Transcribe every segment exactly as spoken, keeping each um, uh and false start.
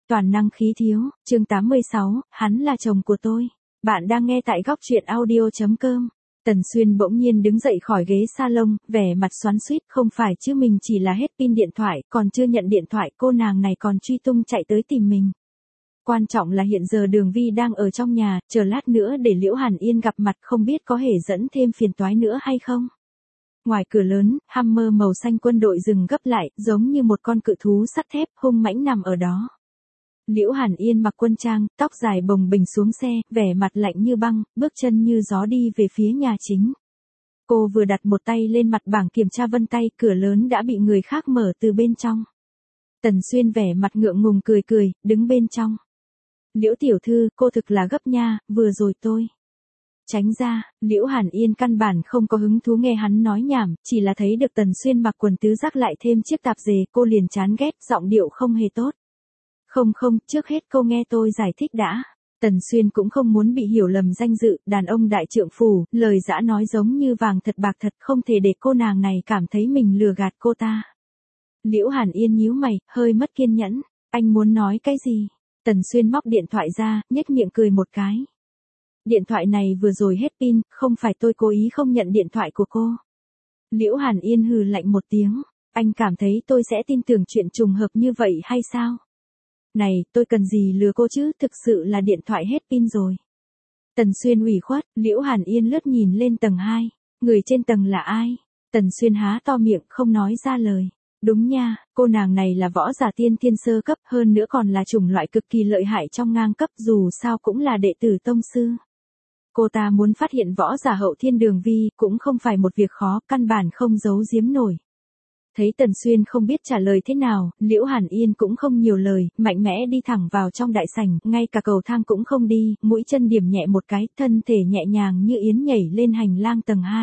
toàn năng khí thiếu, chương tám mươi sáu, hắn là chồng của tôi. Bạn đang nghe tại góc truyện audio chấm com. Tần Xuyên bỗng nhiên đứng dậy khỏi ghế salon, vẻ mặt xoắn xuýt, không phải chứ mình chỉ là hết pin điện thoại, còn chưa nhận điện thoại, cô nàng này còn truy tung chạy tới tìm mình. Quan trọng là hiện giờ Đường Vi đang ở trong nhà, chờ lát nữa để Liễu Hàn Yên gặp mặt không biết có hề dẫn thêm phiền toái nữa hay không. Ngoài cửa lớn, Hummer màu xanh quân đội dừng gấp lại, giống như một con cự thú sắt thép hung mãnh nằm ở đó. Liễu Hàn Yên mặc quân trang, tóc dài bồng bềnh xuống xe, vẻ mặt lạnh như băng, bước chân như gió đi về phía nhà chính. Cô vừa đặt một tay lên mặt bảng kiểm tra vân tay, cửa lớn đã bị người khác mở từ bên trong. Tần Xuyên vẻ mặt ngượng ngùng cười cười, đứng bên trong. Liễu tiểu thư, cô thực là gấp nha, vừa rồi tôi. Tránh ra, Liễu Hàn Yên căn bản không có hứng thú nghe hắn nói nhảm, chỉ là thấy được Tần Xuyên mặc quần tứ giác lại thêm chiếc tạp dề, cô liền chán ghét, giọng điệu không hề tốt. Không không, trước hết cô nghe tôi giải thích đã. Tần Xuyên cũng không muốn bị hiểu lầm danh dự, đàn ông đại trượng phu, lời dã nói giống như vàng thật bạc thật, không thể để cô nàng này cảm thấy mình lừa gạt cô ta. Liễu Hàn Yên nhíu mày, hơi mất kiên nhẫn, anh muốn nói cái gì? Tần Xuyên móc điện thoại ra, nhếch miệng cười một cái. Điện thoại này vừa rồi hết pin, không phải tôi cố ý không nhận điện thoại của cô. Liễu Hàn Yên hừ lạnh một tiếng, anh cảm thấy tôi sẽ tin tưởng chuyện trùng hợp như vậy hay sao? Này, tôi cần gì lừa cô chứ, thực sự là điện thoại hết pin rồi. Tần Xuyên ủy khuất, Liễu Hàn Yên lướt nhìn lên tầng hai, người trên tầng là ai? Tần Xuyên há to miệng không nói ra lời. Đúng nha, cô nàng này là võ giả tiên thiên sơ cấp, hơn nữa còn là chủng loại cực kỳ lợi hại trong ngang cấp, dù sao cũng là đệ tử tông sư. Cô ta muốn phát hiện võ giả hậu thiên Đường Vi cũng không phải một việc khó, căn bản không giấu giếm nổi. Thấy Tần Xuyên không biết trả lời thế nào, Liễu Hàn Yên cũng không nhiều lời, mạnh mẽ đi thẳng vào trong đại sảnh, ngay cả cầu thang cũng không đi, mũi chân điểm nhẹ một cái, thân thể nhẹ nhàng như yến nhảy lên hành lang tầng hai.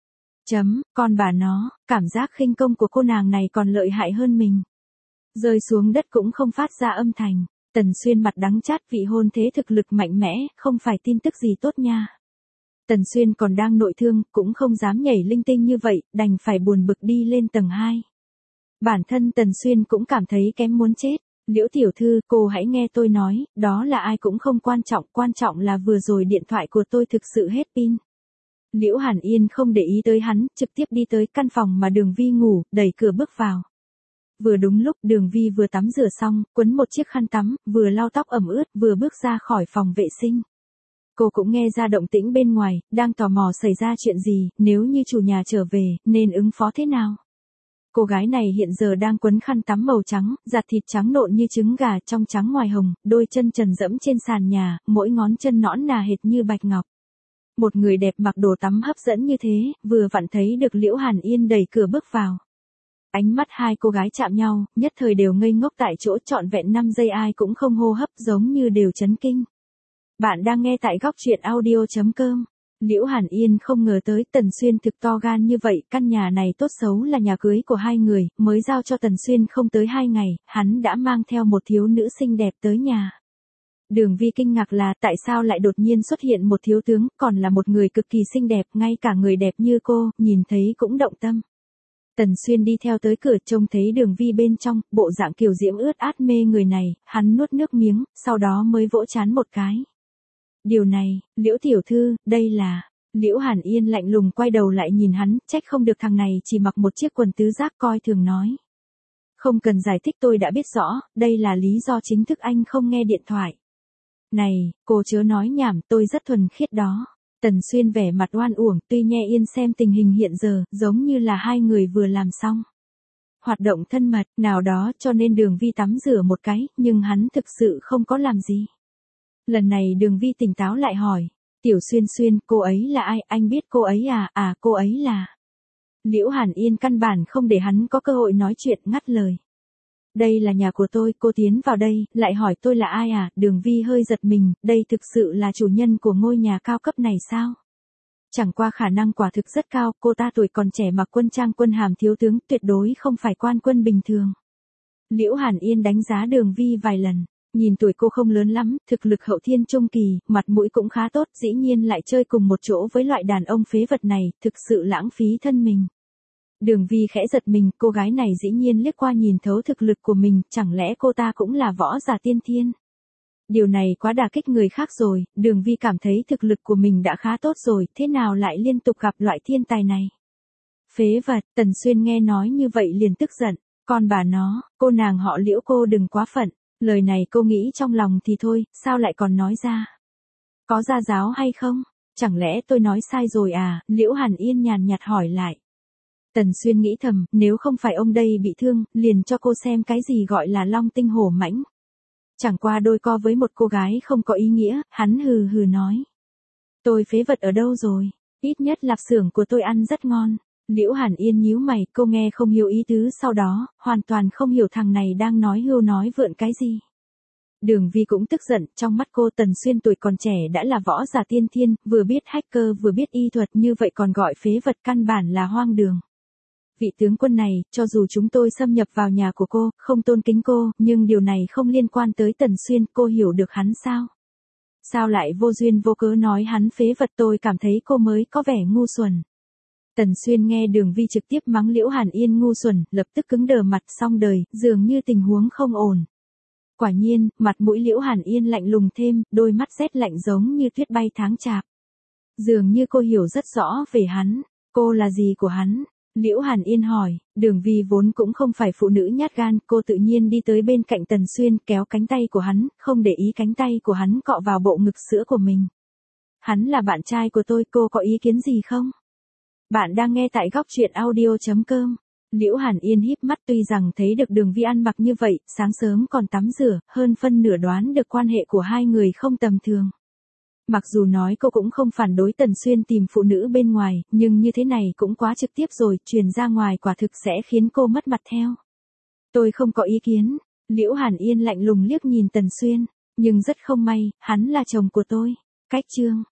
Chấm, con bà nó, cảm giác khinh công của cô nàng này còn lợi hại hơn mình. Rơi xuống đất cũng không phát ra âm thanh. Tần Xuyên mặt đắng chát, vị hôn thế thực lực mạnh mẽ, không phải tin tức gì tốt nha. Tần Xuyên còn đang nội thương, cũng không dám nhảy linh tinh như vậy, đành phải buồn bực đi lên tầng hai. Bản thân Tần Xuyên cũng cảm thấy kém muốn chết. Liễu tiểu thư, cô hãy nghe tôi nói, đó là ai cũng không quan trọng, quan trọng là vừa rồi điện thoại của tôi thực sự hết pin. Liễu Hàn Yên không để ý tới hắn, trực tiếp đi tới căn phòng mà Đường Vi ngủ, đẩy cửa bước vào. Vừa đúng lúc Đường Vi vừa tắm rửa xong, quấn một chiếc khăn tắm, vừa lau tóc ẩm ướt, vừa bước ra khỏi phòng vệ sinh. Cô cũng nghe ra động tĩnh bên ngoài, đang tò mò xảy ra chuyện gì, nếu như chủ nhà trở về, nên ứng phó thế nào. Cô gái này hiện giờ đang quấn khăn tắm màu trắng, giặt thịt trắng nộn như trứng gà, trong trắng ngoài hồng, đôi chân trần dẫm trên sàn nhà, mỗi ngón chân nõn nà hệt như bạch ngọc. Một người đẹp mặc đồ tắm hấp dẫn như thế, vừa vặn thấy được Liễu Hàn Yên đẩy cửa bước vào. Ánh mắt hai cô gái chạm nhau, nhất thời đều ngây ngốc tại chỗ, trọn vẹn năm giây ai cũng không hô hấp, giống như đều chấn kinh. Bạn đang nghe tại góc truyện audio chấm com. Liễu Hàn Yên không ngờ tới Tần Xuyên thực to gan như vậy, căn nhà này tốt xấu là nhà cưới của hai người, mới giao cho Tần Xuyên không tới hai ngày, hắn đã mang theo một thiếu nữ xinh đẹp tới nhà. Đường Vi kinh ngạc là tại sao lại đột nhiên xuất hiện một thiếu tướng, còn là một người cực kỳ xinh đẹp, ngay cả người đẹp như cô, nhìn thấy cũng động tâm. Tần Xuyên đi theo tới cửa, trông thấy Đường Vi bên trong, bộ dạng kiều diễm ướt át mê người này, hắn nuốt nước miếng, sau đó mới vỗ trán một cái. Điều này, Liễu tiểu thư, đây là... Liễu Hàn Yên lạnh lùng quay đầu lại nhìn hắn, trách không được thằng này chỉ mặc một chiếc quần tứ giác, coi thường nói. Không cần giải thích, tôi đã biết rõ, đây là lý do chính thức anh không nghe điện thoại. Này, cô chớ nói nhảm, tôi rất thuần khiết đó. Tần Xuyên vẻ mặt oan uổng, tuy nghe yên xem tình hình hiện giờ, giống như là hai người vừa làm xong hoạt động thân mật nào đó, cho nên Đường Vi tắm rửa một cái, nhưng hắn thực sự không có làm gì. Lần này Đường Vi tỉnh táo lại hỏi, Tiểu Xuyên Xuyên, cô ấy là ai, anh biết cô ấy à, à cô ấy là... Liễu Hàn Yên căn bản không để hắn có cơ hội nói chuyện, ngắt lời. Đây là nhà của tôi, cô tiến vào đây, lại hỏi tôi là ai à, Đường Vi hơi giật mình, đây thực sự là chủ nhân của ngôi nhà cao cấp này sao? Chẳng qua khả năng quả thực rất cao, cô ta tuổi còn trẻ mặc quân trang quân hàm thiếu tướng, tuyệt đối không phải quan quân bình thường. Liễu Hàn Yên đánh giá Đường Vi vài lần, nhìn tuổi cô không lớn lắm, thực lực hậu thiên trung kỳ, mặt mũi cũng khá tốt, dĩ nhiên lại chơi cùng một chỗ với loại đàn ông phế vật này, thực sự lãng phí thân mình. Đường Vi khẽ giật mình, cô gái này dĩ nhiên liếc qua nhìn thấu thực lực của mình, chẳng lẽ cô ta cũng là võ giả tiên thiên? Điều này quá đả kích người khác rồi, Đường Vi cảm thấy thực lực của mình đã khá tốt rồi, thế nào lại liên tục gặp loại thiên tài này? Phế vật, Tần Xuyên nghe nói như vậy liền tức giận, con bà nó, cô nàng họ Liễu cô đừng quá phận, lời này cô nghĩ trong lòng thì thôi, sao lại còn nói ra? Có gia giáo hay không? Chẳng lẽ tôi nói sai rồi à? Liễu Hàn Yên nhàn nhạt hỏi lại. Tần Xuyên nghĩ thầm, nếu không phải ông đây bị thương, liền cho cô xem cái gì gọi là long tinh hổ mãnh. Chẳng qua đôi co với một cô gái không có ý nghĩa, hắn hừ hừ nói. Tôi phế vật ở đâu rồi? Ít nhất lạp xưởng của tôi ăn rất ngon. Liễu Hàn Yên nhíu mày, cô nghe không hiểu ý tứ sau đó, hoàn toàn không hiểu thằng này đang nói hưu nói vượn cái gì. Đường Vi cũng tức giận, trong mắt cô Tần Xuyên tuổi còn trẻ đã là võ giả tiên thiên, vừa biết hacker vừa biết y thuật như vậy còn gọi phế vật, căn bản là hoang đường. Vị tướng quân này, cho dù chúng tôi xâm nhập vào nhà của cô, không tôn kính cô, nhưng điều này không liên quan tới Tần Xuyên, cô hiểu được hắn sao? Sao lại vô duyên vô cớ nói hắn phế vật, tôi cảm thấy cô mới có vẻ ngu xuẩn. Tần Xuyên nghe Đường Vi trực tiếp mắng Liễu Hàn Yên ngu xuẩn, lập tức cứng đờ mặt, xong đời, dường như tình huống không ổn. Quả nhiên, mặt mũi Liễu Hàn Yên lạnh lùng thêm, đôi mắt rét lạnh giống như tuyết bay tháng chạp. Dường như cô hiểu rất rõ về hắn, cô là gì của hắn? Liễu Hàn Yên hỏi, Đường Vi vốn cũng không phải phụ nữ nhát gan, cô tự nhiên đi tới bên cạnh Tần Xuyên kéo cánh tay của hắn, không để ý cánh tay của hắn cọ vào bộ ngực sữa của mình. Hắn là bạn trai của tôi, cô có ý kiến gì không? Bạn đang nghe tại góc truyện audio chấm com. Liễu Hàn Yên híp mắt, tuy rằng thấy được Đường Vi ăn mặc như vậy, sáng sớm còn tắm rửa, hơn phân nửa đoán được quan hệ của hai người không tầm thường. Mặc dù nói cô cũng không phản đối Tần Xuyên tìm phụ nữ bên ngoài, nhưng như thế này cũng quá trực tiếp rồi, truyền ra ngoài quả thực sẽ khiến cô mất mặt theo. Tôi không có ý kiến. Liễu Hàn Yên lạnh lùng liếc nhìn Tần Xuyên, nhưng rất không may, hắn là chồng của tôi. Cách chương.